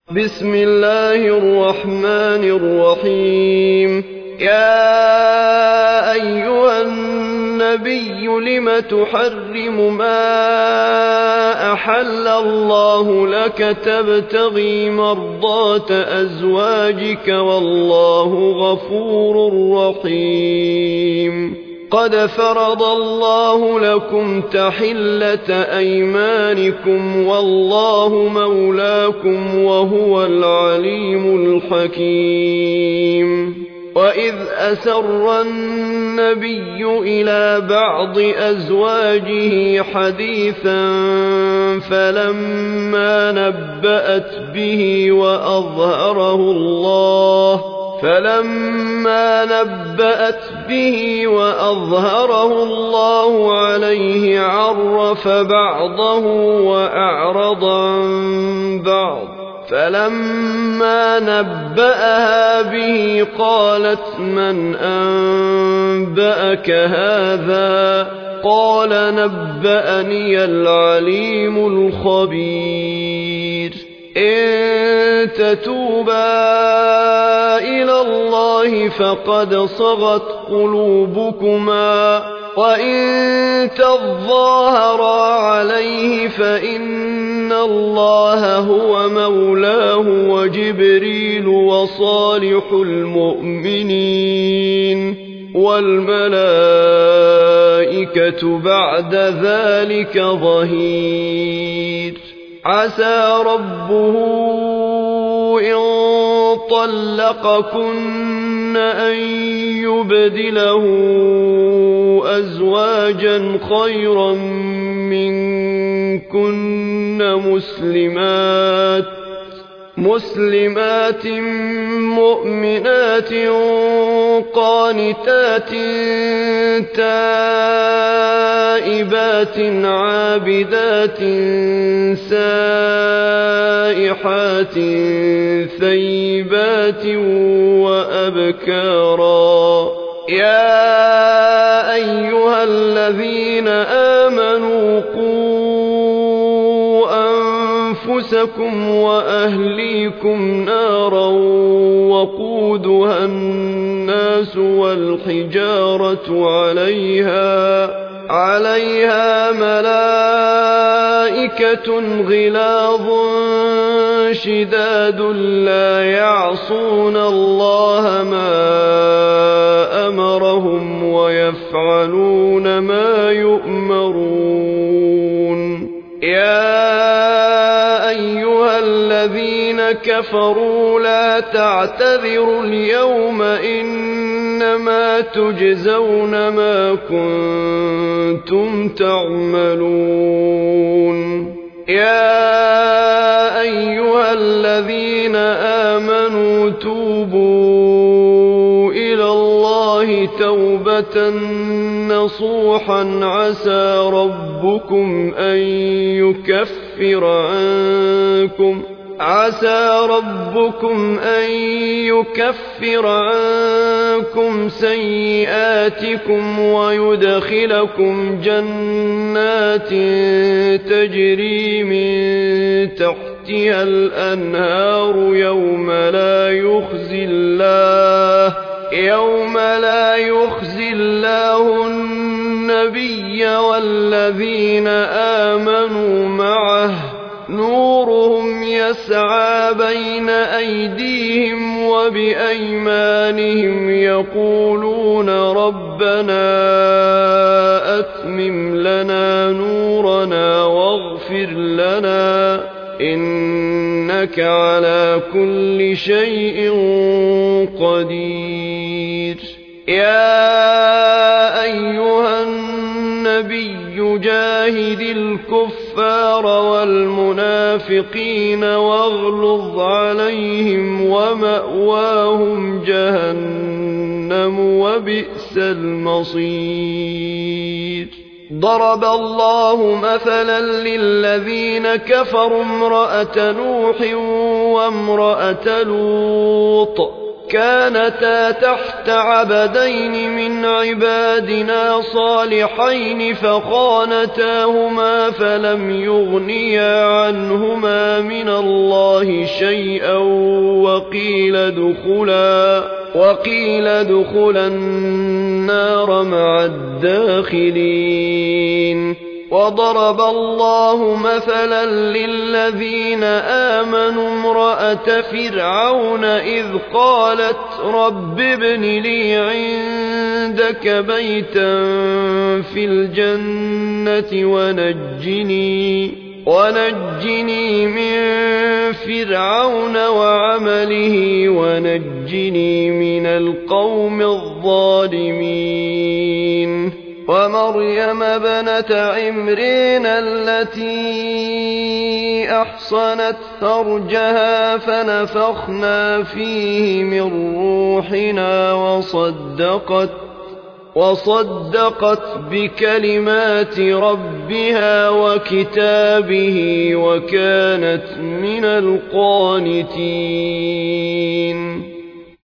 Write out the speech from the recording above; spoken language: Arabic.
بسم الله الرحمن الرحيم. يا أيها النبي لم تحرم ما أحل الله لك تبتغي مرضات أزواجك والله غفور رحيم. قد فرض الله لكم تحلة أيمانكم والله مولاكم وهو العليم الحكيم. وإذ أسر النبي إلى بعض أزواجه حديثا فلما نبأت به وأظهره الله عليه عرف بعضه وأعرض عن بعض. فلما نبأها به قالت من أنبأك هذا؟ قال نبأني العليم الخبير. إن تتوبا إلى الله فقد صغت قلوبكما وإن تظاهرا عليه فإن الله هو مولاه وجبريل وصالح المؤمنين والملائكة بعد ذلك ظهير. عسى ربه إن طلقكن أن يبدله أزواجا خيرا منكن مسلمات مؤمنات قانتات تائبات عابدات سائحات ثيبات وأبكارا. يا أيها الذين آمنوا قوا أنفسكم وأهليكم نارا وقودها الناس والحجارة عليها ملائكة غلاظ شداد لا يعصون الله ما أمرهم ويفعلون ما يؤمرون. يا أيها الذين كفروا لا تعتذروا اليوم إنما تجزون ما كنتم تعملون. يا أيها الذين آمنوا توبوا إلى الله توبة نصوحا عسى ربكم أن يكفر عنكم سيئاتكم ويدخلكم جنات تجري من تحتها الأنهار يوم لا يخزي الله النبي والذين آمنوا معه نورهم يسعى بين أيديهم وبأيمانهم يقولون ربنا أتمم لنا نورنا واغفر لنا إنك على كل شيء قدير. يا أيها النبي جاهد الكفار والمنافقين واغلظ عليهم ومأواهم جهنم وبئس المصير. ضرب الله مثلا للذين كفروا امرأة نوح وامرأة لوط كانتا تحت عبدين من عبادنا صالحين فخانتاهما فلم يغنيا عنهما من الله شيئا وقيل ادخلا النار مع الداخلين. وضرب الله مثلا للذين آمنوا امرأة فرعون إذ قالت رب ابن لي عندك بيتا في الجنة ونجني من فرعون وعمله ونجني من القوم الظالمين. ومريم ابنة عمران التي أحصنت فرجها فنفخنا فيه من روحنا وصدقت بكلمات ربها وكتابه وكانت من القانتين.